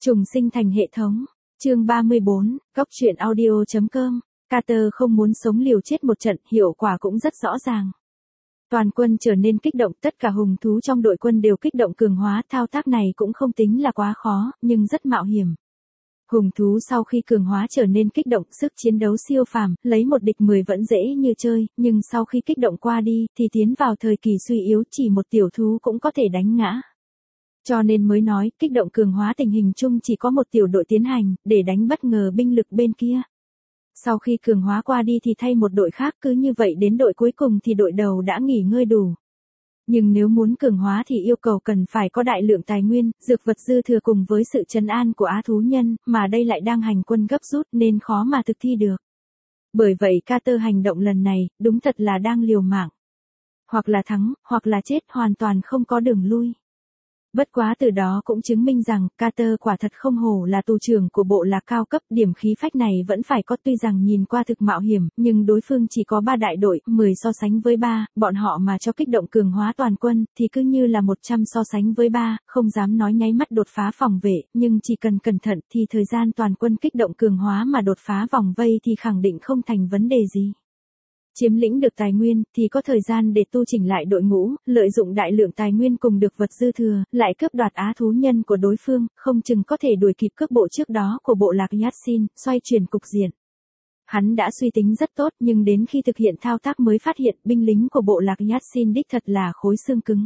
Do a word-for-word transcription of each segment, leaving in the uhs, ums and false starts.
Trùng sinh thành hệ thống. Chương ba mươi bốn, góc truyện audio.com. Carter không muốn sống liều chết một trận, hiệu quả cũng rất rõ ràng. Toàn quân trở nên kích động, tất cả hùng thú trong đội quân đều kích động cường hóa, thao tác này cũng không tính là quá khó, nhưng rất mạo hiểm. Hùng thú sau khi cường hóa trở nên kích động, sức chiến đấu siêu phàm, lấy một địch mười vẫn dễ như chơi, nhưng sau khi kích động qua đi, thì tiến vào thời kỳ suy yếu, chỉ một tiểu thú cũng có thể đánh ngã. Cho nên mới nói, kích động cường hóa tình hình chung chỉ có một tiểu đội tiến hành, để đánh bất ngờ binh lực bên kia. Sau khi cường hóa qua đi thì thay một đội khác, cứ như vậy đến đội cuối cùng thì đội đầu đã nghỉ ngơi đủ. Nhưng nếu muốn cường hóa thì yêu cầu cần phải có đại lượng tài nguyên, dược vật dư thừa cùng với sự trấn an của á thú nhân, mà đây lại đang hành quân gấp rút nên khó mà thực thi được. Bởi vậy Carter hành động lần này, đúng thật là đang liều mạng. Hoặc là thắng, hoặc là chết, hoàn toàn không có đường lui. Bất quá từ đó cũng chứng minh rằng, Carter quả thật không hổ là tù trưởng của bộ lạc cao cấp, điểm khí phách này vẫn phải có, tuy rằng nhìn qua thực mạo hiểm, nhưng đối phương chỉ có ba đại đội, mười so sánh với ba, bọn họ mà cho kích động cường hóa toàn quân, thì cứ như là một trăm so sánh với ba, không dám nói nháy mắt đột phá phòng vệ, nhưng chỉ cần cẩn thận thì thời gian toàn quân kích động cường hóa mà đột phá vòng vây thì khẳng định không thành vấn đề gì. Chiếm lĩnh được tài nguyên, thì có thời gian để tu chỉnh lại đội ngũ, lợi dụng đại lượng tài nguyên cùng được vật dư thừa, lại cướp đoạt á thú nhân của đối phương, không chừng có thể đuổi kịp cước bộ trước đó của bộ lạc Yatsin, xoay chuyển cục diện. Hắn đã suy tính rất tốt, nhưng đến khi thực hiện thao tác mới phát hiện binh lính của bộ lạc Yatsin đích thật là khối xương cứng.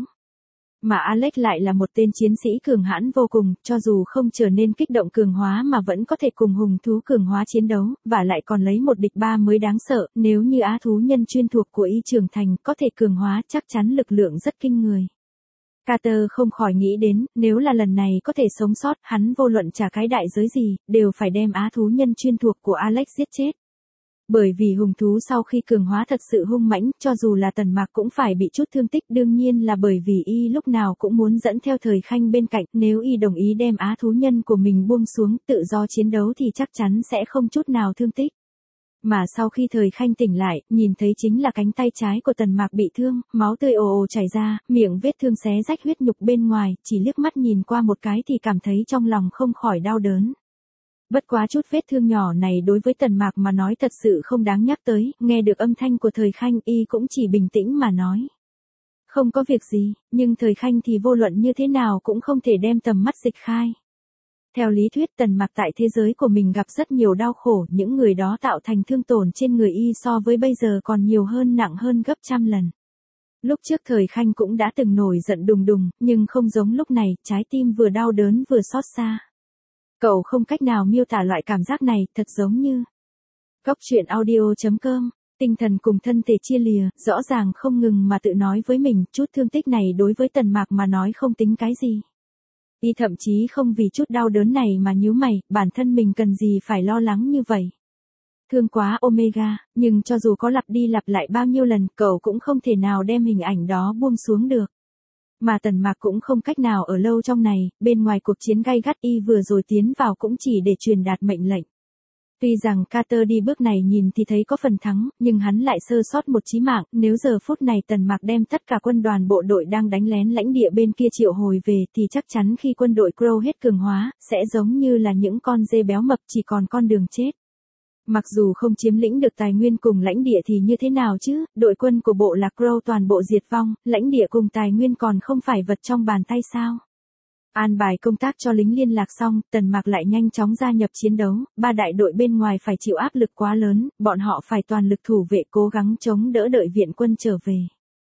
Mà Alex lại là một tên chiến sĩ cường hãn vô cùng, cho dù không trở nên kích động cường hóa mà vẫn có thể cùng hùng thú cường hóa chiến đấu, và lại còn lấy một địch ba mới đáng sợ, nếu như á thú nhân chuyên thuộc của y trưởng thành có thể cường hóa chắc chắn lực lượng rất kinh người. Carter không khỏi nghĩ đến, nếu là lần này có thể sống sót, hắn vô luận trả cái đại giới gì, đều phải đem á thú nhân chuyên thuộc của Alex giết chết. Bởi vì hùng thú sau khi cường hóa thật sự hung mãnh, cho dù là Tần Mạc cũng phải bị chút thương tích, đương nhiên là bởi vì y lúc nào cũng muốn dẫn theo Thời Khanh bên cạnh, nếu y đồng ý đem á thú nhân của mình buông xuống, tự do chiến đấu thì chắc chắn sẽ không chút nào thương tích. Mà sau khi Thời Khanh tỉnh lại, nhìn thấy chính là cánh tay trái của Tần Mạc bị thương, máu tươi ồ ồ chảy ra, miệng vết thương xé rách huyết nhục bên ngoài, chỉ liếc mắt nhìn qua một cái thì cảm thấy trong lòng không khỏi đau đớn. Bất quá chút vết thương nhỏ này đối với Tần Mạc mà nói thật sự không đáng nhắc tới, nghe được âm thanh của Thời Khanh y cũng chỉ bình tĩnh mà nói. Không có việc gì, nhưng Thời Khanh thì vô luận như thế nào cũng không thể đem tầm mắt dịch khai. Theo lý thuyết Tần Mạc tại thế giới của mình gặp rất nhiều đau khổ, những người đó tạo thành thương tổn trên người y so với bây giờ còn nhiều hơn, nặng hơn gấp trăm lần. Lúc trước Thời Khanh cũng đã từng nổi giận đùng đùng, nhưng không giống lúc này, trái tim vừa đau đớn vừa xót xa. Cậu không cách nào miêu tả loại cảm giác này, thật giống như góc truyện audio.com, tinh thần cùng thân thể chia lìa, rõ ràng không ngừng mà tự nói với mình, chút thương tích này đối với Tần Mạc mà nói không tính cái gì. Y thậm chí không vì chút đau đớn này mà nhíu mày, bản thân mình cần gì phải lo lắng như vậy. Thương quá Omega, nhưng cho dù có lặp đi lặp lại bao nhiêu lần, cậu cũng không thể nào đem hình ảnh đó buông xuống được. Mà Tần Mạc cũng không cách nào ở lâu trong này, bên ngoài cuộc chiến gay gắt y vừa rồi tiến vào cũng chỉ để truyền đạt mệnh lệnh. Tuy rằng Carter đi bước này nhìn thì thấy có phần thắng, nhưng hắn lại sơ sót một chí mạng, nếu giờ phút này Tần Mạc đem tất cả quân đoàn bộ đội đang đánh lén lãnh địa bên kia triệu hồi về thì chắc chắn khi quân đội Crow hết cường hóa, sẽ giống như là những con dê béo mập chỉ còn con đường chết. Mặc dù không chiếm lĩnh được tài nguyên cùng lãnh địa thì như thế nào chứ, đội quân của bộ lạc Crow toàn bộ diệt vong, lãnh địa cùng tài nguyên còn không phải vật trong bàn tay sao. An bài công tác cho lính liên lạc xong, Tần Mạc lại nhanh chóng gia nhập chiến đấu, ba đại đội bên ngoài phải chịu áp lực quá lớn, bọn họ phải toàn lực thủ vệ cố gắng chống đỡ đợi viện quân trở về.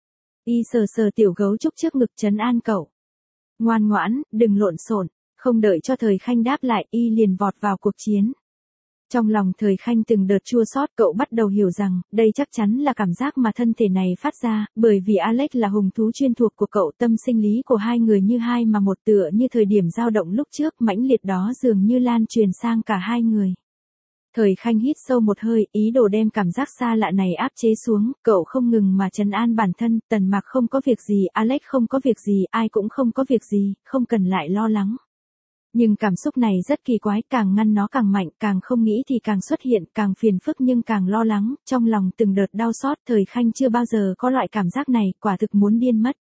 Y sờ sờ tiểu gấu trúc trước ngực trấn an cậu. Ngoan ngoãn, đừng lộn xộn, không đợi cho Thời Khanh đáp lại, y liền vọt vào cuộc chiến. Trong lòng Thời Khanh từng đợt chua xót, cậu bắt đầu hiểu rằng, đây chắc chắn là cảm giác mà thân thể này phát ra, bởi vì Alex là hùng thú chuyên thuộc của cậu, tâm sinh lý của hai người như hai mà một, tựa như thời điểm dao động lúc trước, mãnh liệt đó dường như lan truyền sang cả hai người. Thời Khanh hít sâu một hơi, ý đồ đem cảm giác xa lạ này áp chế xuống, cậu không ngừng mà trấn an bản thân, Tần Mạc không có việc gì, Alex không có việc gì, ai cũng không có việc gì, không cần lại lo lắng. Nhưng cảm xúc này rất kỳ quái, càng ngăn nó càng mạnh, càng không nghĩ thì càng xuất hiện, càng phiền phức nhưng càng lo lắng, trong lòng từng đợt đau xót, Thời Khanh chưa bao giờ có loại cảm giác này, quả thực muốn điên mất.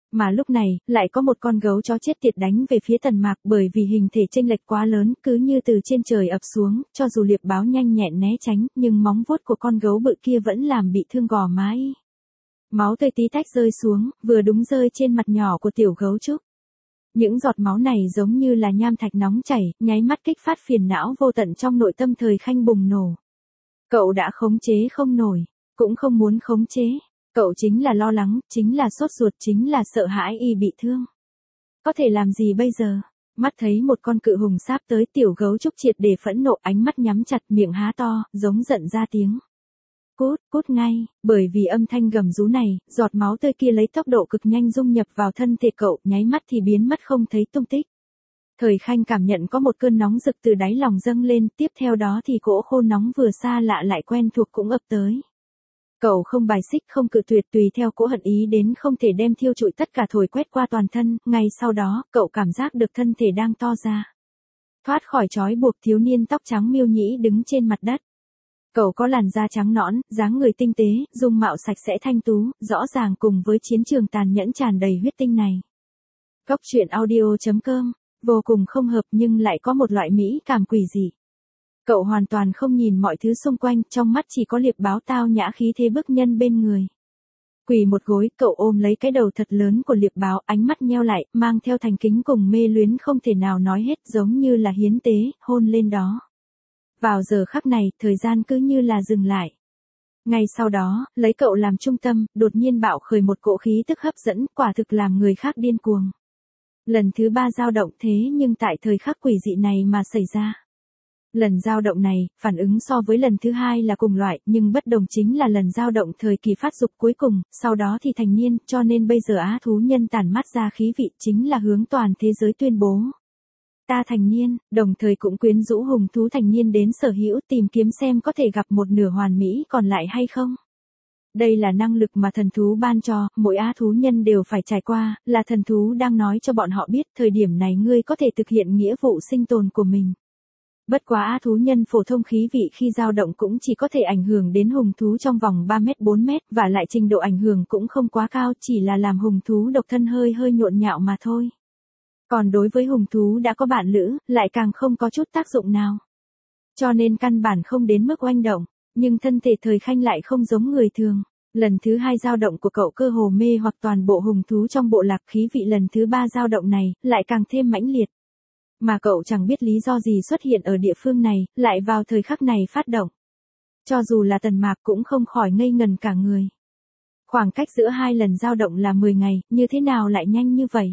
Mà lúc này, lại có một con gấu chó chết tiệt đánh về phía Tần Mạc bởi vì hình thể chênh lệch quá lớn, cứ như từ trên trời ập xuống, cho dù Liệp Báo nhanh nhẹn né tránh, nhưng móng vuốt của con gấu bự kia vẫn làm bị thương gò má y. Máu tươi tí tách rơi xuống, vừa đúng rơi trên mặt nhỏ của tiểu gấu trúc. Những giọt máu này giống như là nham thạch nóng chảy, nháy mắt kích phát phiền não vô tận trong nội tâm Thời Khanh bùng nổ. Cậu đã khống chế không nổi, cũng không muốn khống chế. Cậu chính là lo lắng, chính là sốt ruột, chính là sợ hãi y bị thương. Có thể làm gì bây giờ? Mắt thấy một con cự hùng sáp tới, tiểu gấu trúc triệt để phẫn nộ, ánh mắt nhắm chặt, miệng há to, giống giận ra tiếng. Cút, cút ngay, bởi vì âm thanh gầm rú này, giọt máu tươi kia lấy tốc độ cực nhanh dung nhập vào thân thể cậu, nháy mắt thì biến mất không thấy tung tích. Thời Khanh cảm nhận có một cơn nóng rực từ đáy lòng dâng lên, tiếp theo đó thì cỗ khô nóng vừa xa lạ lại quen thuộc cũng ập tới. Cậu không bài xích, không cự tuyệt, tùy theo cỗ hận ý đến không thể đem thiêu trụi tất cả thổi quét qua toàn thân, ngay sau đó, cậu cảm giác được thân thể đang to ra. Thoát khỏi trói buộc, thiếu niên tóc trắng miêu nhĩ đứng trên mặt đất. Cậu có làn da trắng nõn, dáng người tinh tế, dung mạo sạch sẽ thanh tú, rõ ràng cùng với chiến trường tàn nhẫn tràn đầy huyết tinh này. Cốc truyện audio chấm com, vô cùng không hợp nhưng lại có một loại mỹ cảm quỷ dị. Cậu hoàn toàn không nhìn mọi thứ xung quanh, trong mắt chỉ có Liệp Báo tao nhã khí thế bức nhân bên người. Quỳ một gối, cậu ôm lấy cái đầu thật lớn của Liệp Báo, ánh mắt nheo lại, mang theo thành kính cùng mê luyến không thể nào nói hết, giống như là hiến tế, hôn lên đó. Vào giờ khắc này, thời gian cứ như là dừng lại. Ngay sau đó, lấy cậu làm trung tâm, đột nhiên bạo khởi một cỗ khí tức hấp dẫn, quả thực làm người khác điên cuồng. Lần thứ ba dao động thế nhưng tại thời khắc quỷ dị này mà xảy ra. Lần dao động này, phản ứng so với lần thứ hai là cùng loại, nhưng bất đồng chính là lần dao động thời kỳ phát dục cuối cùng, sau đó thì thành niên, cho nên bây giờ á thú nhân tản mát ra khí vị chính là hướng toàn thế giới tuyên bố. Ta thành niên, đồng thời cũng quyến rũ hùng thú thành niên đến sở hữu, tìm kiếm xem có thể gặp một nửa hoàn mỹ còn lại hay không. Đây là năng lực mà thần thú ban cho, mỗi á thú nhân đều phải trải qua, là thần thú đang nói cho bọn họ biết, thời điểm này ngươi có thể thực hiện nghĩa vụ sinh tồn của mình. Bất quá á thú nhân phổ thông khí vị khi dao động cũng chỉ có thể ảnh hưởng đến hùng thú trong vòng ba mét bốn mét, và lại trình độ ảnh hưởng cũng không quá cao, chỉ là làm hùng thú độc thân hơi hơi nhộn nhạo mà thôi. Còn đối với hùng thú đã có bạn lữ, lại càng không có chút tác dụng nào. Cho nên căn bản không đến mức oanh động, nhưng thân thể Thời Khanh lại không giống người thường. Lần thứ hai dao động của cậu cơ hồ mê hoặc toàn bộ hùng thú trong bộ lạc, khí vị lần thứ ba dao động này, lại càng thêm mãnh liệt. Mà cậu chẳng biết lý do gì xuất hiện ở địa phương này, lại vào thời khắc này phát động. Cho dù là Tần Mạc cũng không khỏi ngây ngần cả người. Khoảng cách giữa hai lần dao động là mười ngày, như thế nào lại nhanh như vậy?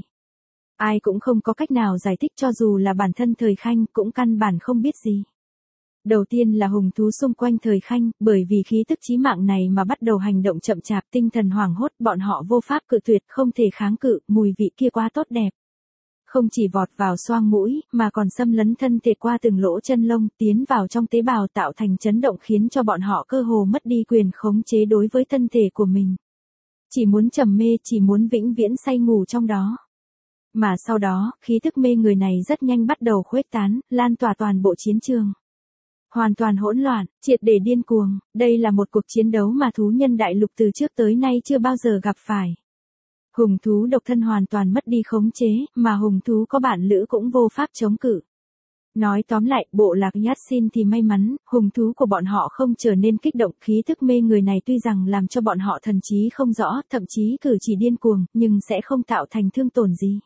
Ai cũng không có cách nào giải thích, cho dù là bản thân Thời Khanh cũng căn bản không biết gì. Đầu tiên là hùng thú xung quanh Thời Khanh, bởi vì khí tức chí mạng này mà bắt đầu hành động chậm chạp, tinh thần hoảng hốt, bọn họ vô pháp cự tuyệt, không thể kháng cự, mùi vị kia quá tốt đẹp. Không chỉ vọt vào xoang mũi, mà còn xâm lấn thân thể qua từng lỗ chân lông, tiến vào trong tế bào tạo thành chấn động khiến cho bọn họ cơ hồ mất đi quyền khống chế đối với thân thể của mình. Chỉ muốn trầm mê, chỉ muốn vĩnh viễn say ngủ trong đó. Mà sau đó, khí tức mê người này rất nhanh bắt đầu khuếch tán, lan tỏa toàn bộ chiến trường. Hoàn toàn hỗn loạn, triệt để điên cuồng, đây là một cuộc chiến đấu mà thú nhân đại lục từ trước tới nay chưa bao giờ gặp phải. Hùng thú độc thân hoàn toàn mất đi khống chế, mà hùng thú có bạn lữ cũng vô pháp chống cự. Nói tóm lại, bộ lạc Yatsin thì may mắn, hùng thú của bọn họ không trở nên kích động, khí thức mê người này tuy rằng làm cho bọn họ thần trí không rõ, thậm chí cử chỉ điên cuồng, nhưng sẽ không tạo thành thương tổn gì.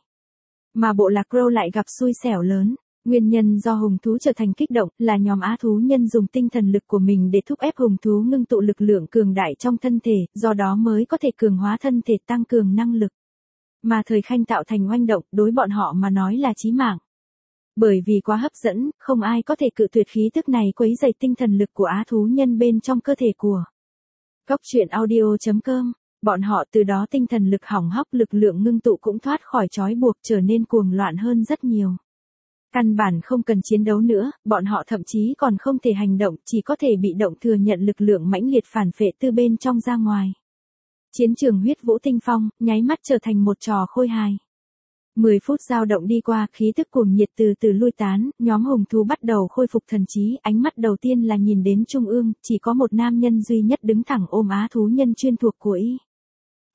Mà bộ lạc Crow lại gặp xui xẻo lớn. Nguyên nhân do hùng thú trở thành kích động là nhóm á thú nhân dùng tinh thần lực của mình để thúc ép hùng thú ngưng tụ lực lượng cường đại trong thân thể, do đó mới có thể cường hóa thân thể, tăng cường năng lực. Mà Thời Khanh tạo thành oanh động, đối bọn họ mà nói là chí mạng. Bởi vì quá hấp dẫn, không ai có thể cự tuyệt khí tức này quấy rầy tinh thần lực của á thú nhân bên trong cơ thể của. Cốc truyện audio chấm com, bọn họ từ đó tinh thần lực hỏng hóc, lực lượng ngưng tụ cũng thoát khỏi trói buộc, trở nên cuồng loạn hơn rất nhiều. Căn bản không cần chiến đấu nữa, bọn họ thậm chí còn không thể hành động, chỉ có thể bị động thừa nhận lực lượng mãnh liệt phản phệ từ bên trong ra ngoài. Chiến trường huyết vũ tinh phong, nháy mắt trở thành một trò khôi hài. mười phút dao động đi qua, khí tức cuồng nhiệt từ từ lui tán, nhóm hùng thú bắt đầu khôi phục thần trí, ánh mắt đầu tiên là nhìn đến trung ương, chỉ có một nam nhân duy nhất đứng thẳng ôm á thú nhân chuyên thuộc của y.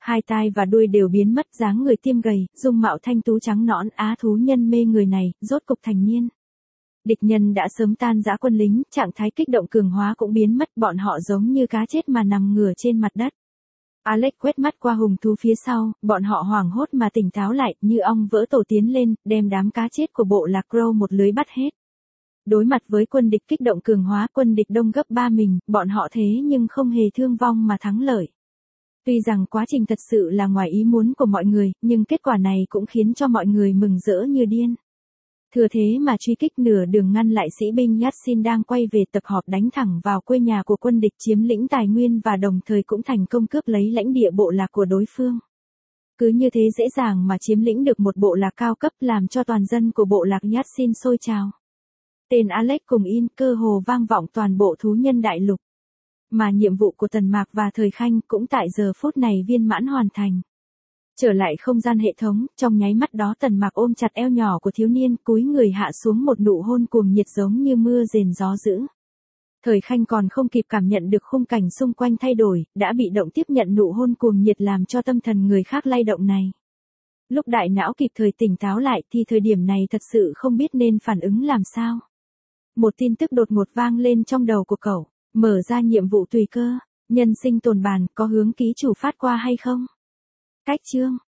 Hai tai và đuôi đều biến mất, dáng người tiêm gầy, dung mạo thanh tú trắng nõn, á thú nhân mê người này, rốt cục thành niên. Địch nhân đã sớm tan rã quân lính, trạng thái kích động cường hóa cũng biến mất, bọn họ giống như cá chết mà nằm ngửa trên mặt đất. Alex quét mắt qua hùng thú phía sau, bọn họ hoảng hốt mà tỉnh táo lại, như ong vỡ tổ tiến lên, đem đám cá chết của bộ lạc Crow một lưới bắt hết. Đối mặt với quân địch kích động cường hóa, quân địch đông gấp ba mình, bọn họ thế nhưng không hề thương vong mà thắng lợi. Tuy rằng quá trình thật sự là ngoài ý muốn của mọi người, nhưng kết quả này cũng khiến cho mọi người mừng rỡ như điên. Thừa thế mà truy kích nửa đường ngăn lại sĩ binh Yatsin đang quay về tập họp, đánh thẳng vào quê nhà của quân địch, chiếm lĩnh tài nguyên và đồng thời cũng thành công cướp lấy lãnh địa bộ lạc của đối phương. Cứ như thế dễ dàng mà chiếm lĩnh được một bộ lạc cao cấp, làm cho toàn dân của bộ lạc Yatsin sôi trào. Tên Alex cùng In cơ hồ vang vọng toàn bộ thú nhân đại lục. Mà nhiệm vụ của Tần Mạc và Thời Khanh cũng tại giờ phút này viên mãn hoàn thành. Trở lại không gian hệ thống, trong nháy mắt đó Tần Mạc ôm chặt eo nhỏ của thiếu niên, cúi người hạ xuống một nụ hôn cuồng nhiệt giống như mưa rền gió dữ. Thời Khanh còn không kịp cảm nhận được khung cảnh xung quanh thay đổi, đã bị động tiếp nhận nụ hôn cuồng nhiệt làm cho tâm thần người khác lay động này. Lúc đại não kịp thời tỉnh táo lại thì thời điểm này thật sự không biết nên phản ứng làm sao. Một tin tức đột ngột vang lên trong đầu của cậu, mở ra nhiệm vụ tùy cơ, nhân sinh tồn bản, có hướng ký chủ phát qua hay không? Cách chương